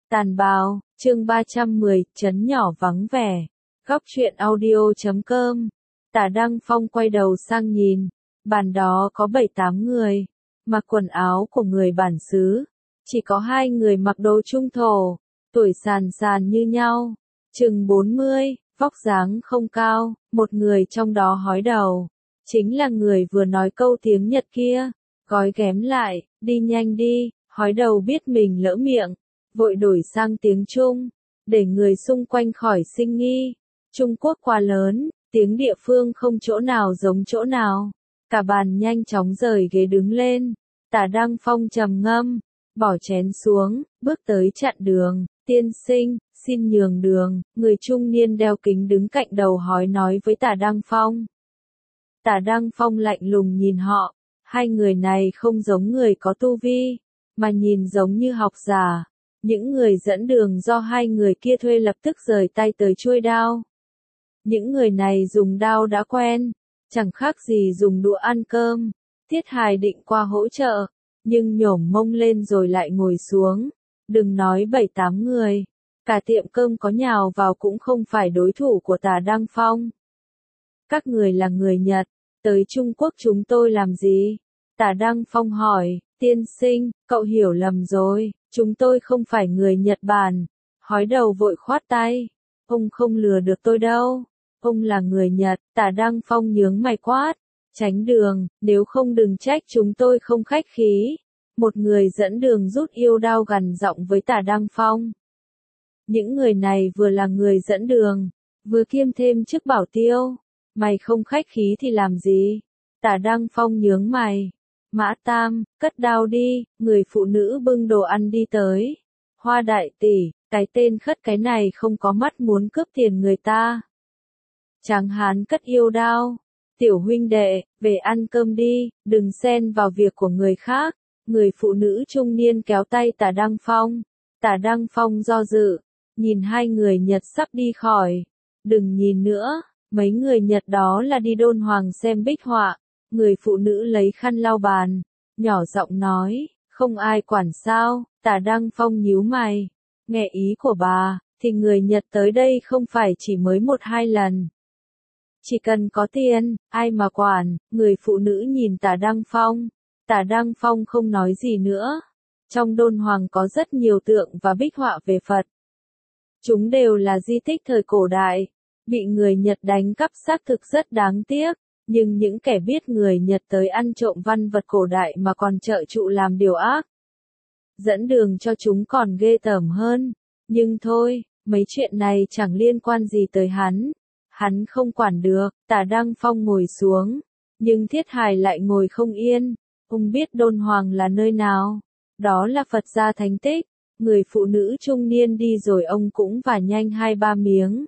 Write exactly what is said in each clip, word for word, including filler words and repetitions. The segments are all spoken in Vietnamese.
Tàn bào, chương ba trăm mười, trấn nhỏ vắng vẻ. Góc truyện audio chấm com. Tả Đăng Phong quay đầu sang nhìn, bàn đó có bảy tám người, mặc quần áo của người bản xứ, chỉ có hai người mặc đồ trung thổ, tuổi sàn sàn như nhau, chừng bốn mươi, vóc dáng không cao, một người trong đó hói đầu, chính là người vừa nói câu tiếng Nhật kia, gói ghém lại, đi nhanh đi, hói đầu biết mình lỡ miệng, vội đổi sang tiếng Trung, để người xung quanh khỏi sinh nghi. Trung Quốc quá lớn, tiếng địa phương không chỗ nào giống chỗ nào. Cả bàn nhanh chóng rời ghế đứng lên. Tả Đăng Phong trầm ngâm, bỏ chén xuống, bước tới chặn đường. Tiên sinh, xin nhường đường. Người trung niên đeo kính đứng cạnh đầu hói nói với Tả Đăng Phong. Tả Đăng Phong lạnh lùng nhìn họ. Hai người này không giống người có tu vi, mà nhìn giống như học giả. Những người dẫn đường do hai người kia thuê lập tức rời tay tới chuôi đao. Những người này dùng đao đã quen, chẳng khác gì dùng đũa ăn cơm. Tiết Hài định qua hỗ trợ, nhưng nhổm mông lên rồi lại ngồi xuống. Đừng nói bảy tám người, cả tiệm cơm có nhào vào cũng không phải đối thủ của Tả Đăng Phong. Các người là người Nhật, tới Trung Quốc chúng tôi làm gì? Tả Đăng Phong hỏi, tiên sinh, cậu hiểu lầm rồi, chúng tôi không phải người Nhật Bản. Hói đầu vội khoát tay, ông không lừa được tôi đâu, ông là người Nhật. Tả Đăng Phong nhướng mày quát, tránh đường, nếu không đừng trách chúng tôi không khách khí. Một người dẫn đường rút yêu đao gằn giọng với Tả Đăng Phong. Những người này vừa là người dẫn đường, vừa kiêm thêm chức bảo tiêu, mày không khách khí thì làm gì? Tả Đăng Phong nhướng mày. Mã Tam, cất đao đi, người phụ nữ bưng đồ ăn đi tới. Hoa đại tỷ, cái tên khất cái này không có mắt muốn cướp tiền người ta. Tráng hán cất yêu đao. Tiểu huynh đệ, về ăn cơm đi, đừng xen vào việc của người khác. Người phụ nữ trung niên kéo tay Tả Đăng Phong. Tả Đăng Phong do dự, nhìn hai người Nhật sắp đi khỏi. Đừng nhìn nữa, mấy người Nhật đó là đi Đôn Hoàng xem bích họa. Người phụ nữ lấy khăn lau bàn, nhỏ giọng nói, không ai quản sao? Tả Đăng Phong nhíu mày, nghe ý của bà, thì người Nhật tới đây không phải chỉ mới một hai lần. Chỉ cần có tiền, ai mà quản? Người phụ nữ nhìn Tả Đăng Phong. Tả Đăng Phong không nói gì nữa. Trong Đôn Hoàng có rất nhiều tượng và bích họa về Phật. Chúng đều là di tích thời cổ đại, bị người Nhật đánh cắp xác thực rất đáng tiếc. Nhưng những kẻ biết người Nhật tới ăn trộm văn vật cổ đại mà còn trợ trụ làm điều ác. Dẫn đường cho chúng còn ghê tởm hơn. Nhưng thôi, mấy chuyện này chẳng liên quan gì tới hắn. Hắn không quản được. Tả Đăng Phong ngồi xuống. Nhưng Thiết Hài lại ngồi không yên. Ông biết Đôn Hoàng là nơi nào? Đó là Phật gia thánh tích. Người phụ nữ trung niên đi rồi ông cũng vả nhanh hai ba miếng.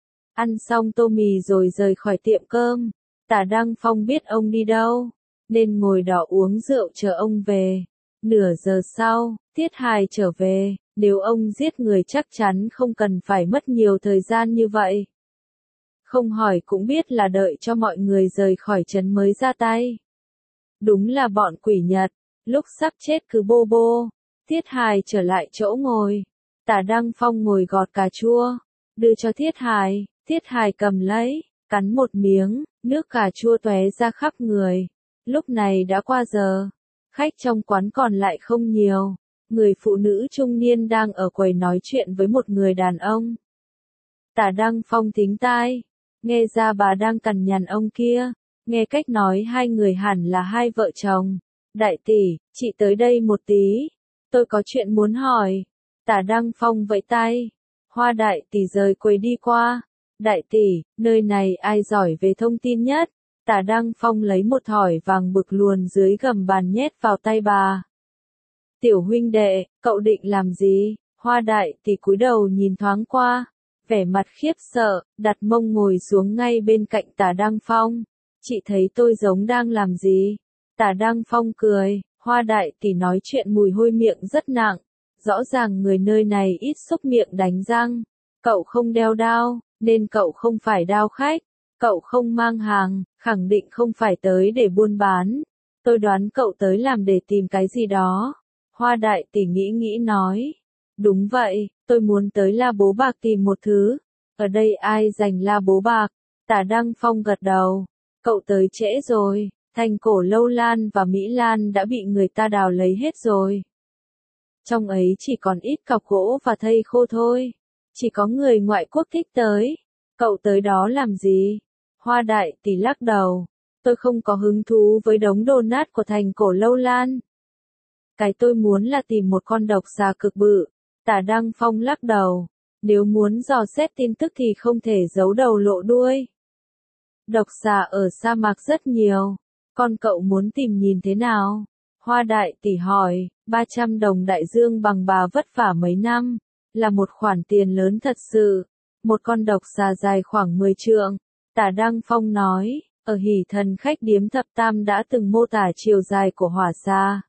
Ăn xong tô mì rồi rời khỏi tiệm cơm. Tả Đăng Phong biết ông đi đâu, nên ngồi đó uống rượu chờ ông về. Nửa giờ sau, Tiết Hài trở về, nếu ông giết người chắc chắn không cần phải mất nhiều thời gian như vậy. Không hỏi cũng biết là đợi cho mọi người rời khỏi trấn mới ra tay. Đúng là bọn quỷ Nhật, lúc sắp chết cứ bô bô. Tiết Hài trở lại chỗ ngồi. Tả Đăng Phong ngồi gọt cà chua, đưa cho Thiết Hài. Thiết Hài cầm lấy, cắn một miếng, nước cà chua tóe ra khắp người. Lúc này đã qua giờ, khách trong quán còn lại không nhiều. Người phụ nữ trung niên đang ở quầy nói chuyện với một người đàn ông. Tả Đăng Phong thính tai, nghe ra bà đang cằn nhằn ông kia, nghe cách nói hai người hẳn là hai vợ chồng. Đại tỷ, chị tới đây một tí, tôi có chuyện muốn hỏi. Tả Đăng Phong vẫy tay, Hoa đại tỷ rời quầy đi qua. Đại tỷ, nơi này ai giỏi về thông tin nhất? Tả Đăng Phong lấy một thỏi vàng bực luồn dưới gầm bàn nhét vào tay bà. Tiểu huynh đệ, cậu định làm gì? Hoa đại tỷ cúi đầu nhìn thoáng qua, vẻ mặt khiếp sợ, đặt mông ngồi xuống ngay bên cạnh Tả Đăng Phong. Chị thấy tôi giống đang làm gì? Tả Đăng Phong cười, Hoa đại tỷ nói chuyện mùi hôi miệng rất nặng, rõ ràng người nơi này ít xúc miệng đánh răng. Cậu không đeo đao, nên cậu không phải đao khách. Cậu không mang hàng, khẳng định không phải tới để buôn bán. Tôi đoán cậu tới làm để tìm cái gì đó. Hoa đại tỷ nghĩ nghĩ nói. Đúng vậy, tôi muốn tới La Bố Bạc tìm một thứ. Ở đây ai giành La Bố Bạc? Tả Đăng Phong gật đầu. Cậu tới trễ rồi, thành cổ Lâu Lan và Mỹ Lan đã bị người ta đào lấy hết rồi. Trong ấy chỉ còn ít cọc gỗ và thây khô thôi. Chỉ có người ngoại quốc thích tới. Cậu tới đó làm gì? Hoa Đại Tỷ lắc đầu. Tôi không có hứng thú với đống đổ nát của thành cổ Lâu Lan. Cái tôi muốn là tìm một con độc xà cực bự. Tả Đăng Phong lắc đầu. Nếu muốn dò xét tin tức thì không thể giấu đầu lộ đuôi. Độc xà ở sa mạc rất nhiều. Con cậu muốn tìm nhìn thế nào? Hoa Đại Tỷ hỏi. ba trăm đồng đại dương bằng bà vất vả mấy năm. Là một khoản tiền lớn thật sự. Một con độc xà dài khoảng mười trượng. Tả Đăng Phong nói. Ở Hỷ Thần khách điếm thập tam đã từng mô tả chiều dài của hỏa xà.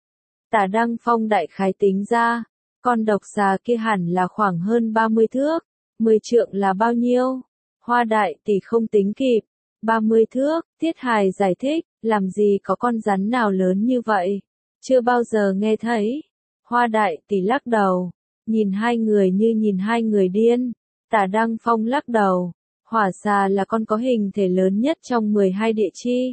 Tả Đăng Phong đại khái tính ra. Con độc xà kia hẳn là khoảng hơn ba mươi thước. mười trượng là bao nhiêu? Hoa Đại Tỷ không tính kịp. ba mươi thước, Tiết Hài giải thích, làm gì có con rắn nào lớn như vậy? Chưa bao giờ nghe thấy. Hoa Đại Tỷ lắc đầu, nhìn hai người như nhìn hai người điên. Tả Đăng Phong lắc đầu, hỏa xà là con có hình thể lớn nhất trong mười hai địa chi.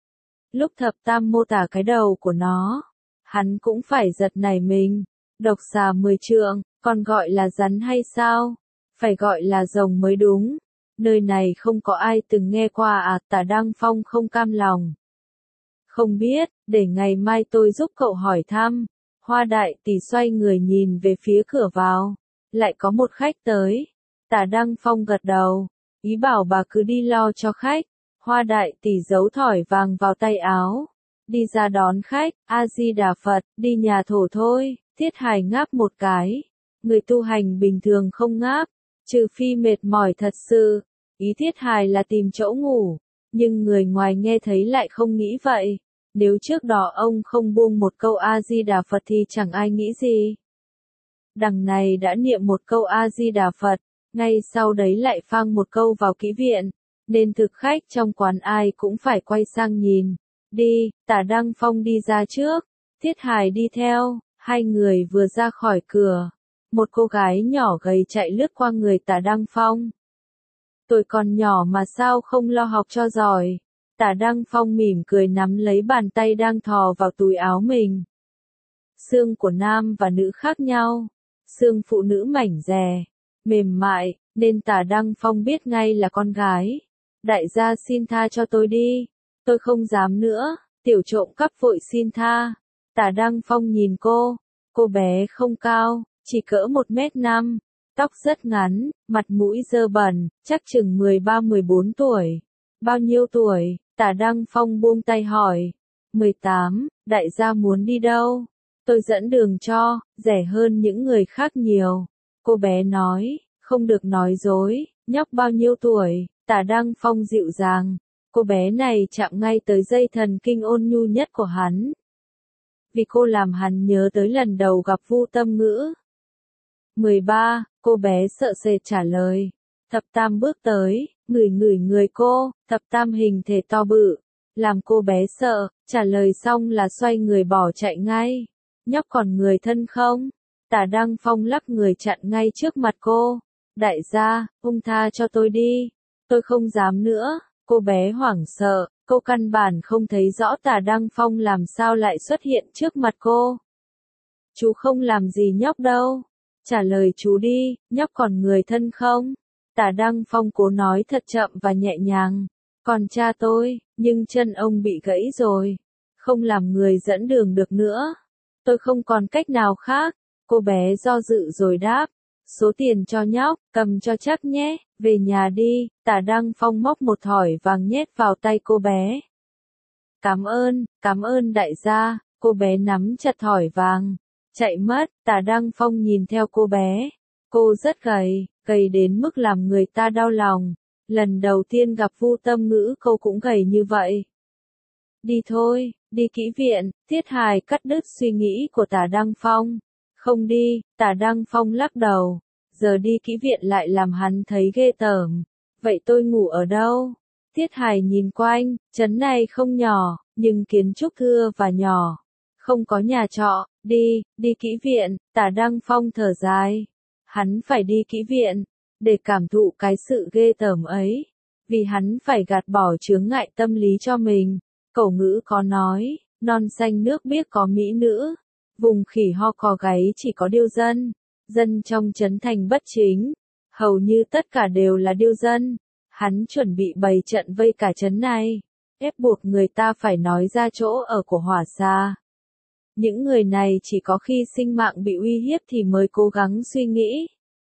Lúc thập tam mô tả cái đầu của nó, hắn cũng phải giật nảy mình. Độc xà mười trượng, còn gọi là rắn hay sao? Phải gọi là rồng mới đúng. Nơi này không có ai từng nghe qua à? Tả Đăng Phong không cam lòng. Không biết, để ngày mai tôi giúp cậu hỏi thăm. Hoa Đại Tỷ xoay người nhìn về phía cửa vào. Lại có một khách tới. Tả Đăng Phong gật đầu. Ý bảo bà cứ đi lo cho khách. Hoa Đại Tỷ giấu thỏi vàng vào tay áo. Đi ra đón khách. A-di-đà Phật, đi nhà thổ thôi. Tiết Hài ngáp một cái. Người tu hành bình thường không ngáp. Trừ phi mệt mỏi thật sự. Ý Tiết Hài là tìm chỗ ngủ. Nhưng người ngoài nghe thấy lại không nghĩ vậy. Nếu trước đó ông không buông một câu A-di-đà Phật thì chẳng ai nghĩ gì. Đằng này đã niệm một câu A-di-đà Phật, ngay sau đấy lại phang một câu vào kỹ viện, nên thực khách trong quán ai cũng phải quay sang nhìn. Đi, Tả Đăng Phong đi ra trước, Tiết Hài đi theo, hai người vừa ra khỏi cửa. Một cô gái nhỏ gầy chạy lướt qua người Tả Đăng Phong. Tôi còn nhỏ mà sao không lo học cho giỏi. Tả Đăng Phong mỉm cười nắm lấy bàn tay đang thò vào túi áo mình. Xương của nam và nữ khác nhau. Xương phụ nữ mảnh dè, mềm mại, nên Tả Đăng Phong biết ngay là con gái. Đại gia xin tha cho tôi đi. Tôi không dám nữa. Tiểu trộm cắp vội xin tha. Tả Đăng Phong nhìn cô. Cô bé không cao, chỉ cỡ một mét năm. Tóc rất ngắn, mặt mũi dơ bẩn, chắc chừng mười ba mười bốn tuổi. Bao nhiêu tuổi? Tả Đăng Phong buông tay hỏi. mười tám, đại gia muốn đi đâu? Tôi dẫn đường cho, rẻ hơn những người khác nhiều. Cô bé nói, không được nói dối, nhóc bao nhiêu tuổi? Tả Đăng Phong dịu dàng. Cô bé này chạm ngay tới dây thần kinh ôn nhu nhất của hắn. Vì cô làm hắn nhớ tới lần đầu gặp Vu Tâm Ngữ. mười ba, cô bé sợ sệt trả lời. Thập Tam bước tới, ngửi ngửi người cô, Thập Tam hình thể to bự, làm cô bé sợ, trả lời xong là xoay người bỏ chạy ngay. Nhóc còn người thân không? Tả Đăng Phong lắc người chặn ngay trước mặt cô. Đại gia, ông tha cho tôi đi. Tôi không dám nữa. Cô bé hoảng sợ, cô căn bản không thấy rõ Tả Đăng Phong làm sao lại xuất hiện trước mặt cô. Chú không làm gì nhóc đâu. Trả lời chú đi, nhóc còn người thân không? Tả Đăng Phong cố nói thật chậm và nhẹ nhàng. Còn cha tôi, nhưng chân ông bị gãy rồi. Không làm người dẫn đường được nữa. Tôi không còn cách nào khác. Cô bé do dự rồi đáp. Số tiền cho nhóc, cầm cho chắc nhé, về nhà đi. Tả Đăng Phong móc một thỏi vàng nhét vào tay cô bé. Cảm ơn, cảm ơn đại gia. Cô bé nắm chặt thỏi vàng. Chạy mất, Tả Đăng Phong nhìn theo cô bé. Cô rất gầy, gầy đến mức làm người ta đau lòng. Lần đầu tiên gặp Vu Tâm Ngữ cô cũng gầy như vậy. Đi thôi, đi kỹ viện. Tiết Hài cắt đứt suy nghĩ của Tả Đăng Phong. Không đi, Tả Đăng Phong lắc đầu. Giờ đi kỹ viện lại làm hắn thấy ghê tởm. Vậy tôi ngủ ở đâu? Tiết Hài nhìn quanh, trấn này không nhỏ, nhưng kiến trúc thưa và nhỏ. không có nhà trọ, đi, đi kỹ viện, Tả Đăng Phong thở dài. Hắn phải đi kỹ viện, để cảm thụ cái sự ghê tởm ấy, vì hắn phải gạt bỏ chướng ngại tâm lý cho mình. Cổ ngữ có nói, non xanh nước biếc có mỹ nữ, vùng khỉ ho có gáy chỉ có điêu dân. Dân trong trấn thành bất chính, hầu như tất cả đều là điêu dân. Hắn chuẩn bị bày trận vây cả trấn này, ép buộc người ta phải nói ra chỗ ở của Hỏa Xa. Những người này chỉ có khi sinh mạng bị uy hiếp thì mới cố gắng suy nghĩ,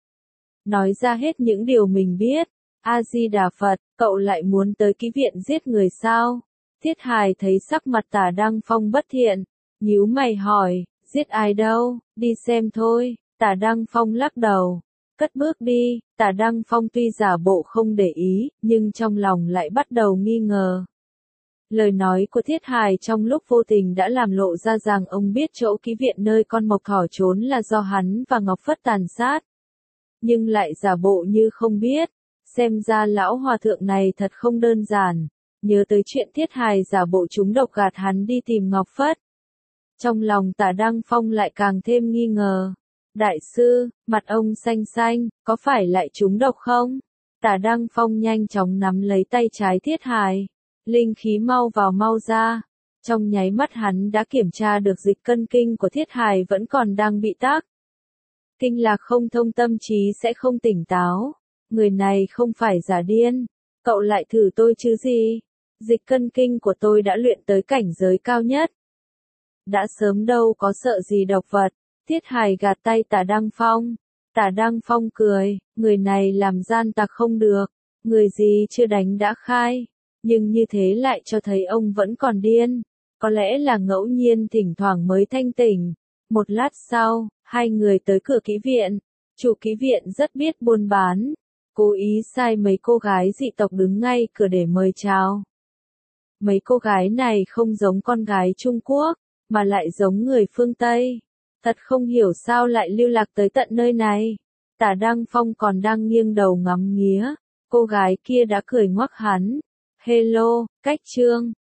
nói ra hết những điều mình biết. A-di-đà Phật, cậu lại muốn tới kỹ viện giết người sao? Thiết Hài thấy sắc mặt Tả Đăng Phong bất thiện, nhíu mày hỏi, giết ai đâu, đi xem thôi. Tả Đăng Phong lắc đầu, cất bước đi. Tả Đăng Phong tuy giả bộ không để ý, nhưng trong lòng lại bắt đầu nghi ngờ. Lời nói của Thiết Hài trong lúc vô tình đã làm lộ ra rằng ông biết chỗ kỹ viện nơi con mộc thỏ trốn là do hắn và Ngọc Phất tàn sát, nhưng lại giả bộ như không biết. Xem ra lão hòa thượng này thật không đơn giản. Nhớ tới chuyện Thiết Hài giả bộ trúng độc gạt hắn đi tìm Ngọc Phất, trong lòng Tả Đăng Phong lại càng thêm nghi ngờ. Đại sư, mặt ông xanh xanh, có phải lại trúng độc không? Tả Đăng Phong nhanh chóng nắm lấy tay trái Thiết Hài. Linh khí mau vào mau ra. Trong nháy mắt hắn đã kiểm tra được dịch cân kinh của Thiết Hài vẫn còn đang bị tắc. Kinh lạc không thông tâm trí sẽ không tỉnh táo. Người này không phải giả điên. Cậu lại thử tôi chứ gì? Dịch cân kinh của tôi đã luyện tới cảnh giới cao nhất. Đã sớm đâu có sợ gì độc vật. Thiết Hài gạt tay Tả Đăng Phong. Tả Đăng Phong cười, người này làm gian tặc không được. Người gì chưa đánh đã khai. Nhưng như thế lại cho thấy ông vẫn còn điên. Có lẽ là ngẫu nhiên thỉnh thoảng mới thanh tỉnh. Một lát sau, hai người tới cửa kỹ viện. Chủ kỹ viện rất biết buôn bán, cố ý sai mấy cô gái dị tộc đứng ngay cửa để mời chào. Mấy cô gái này không giống con gái Trung Quốc, mà lại giống người phương Tây. Thật không hiểu sao lại lưu lạc tới tận nơi này. Tả Đăng Phong còn đang nghiêng đầu ngắm nghía, cô gái kia đã cười ngoắc hắn. Hello, Cách Trương.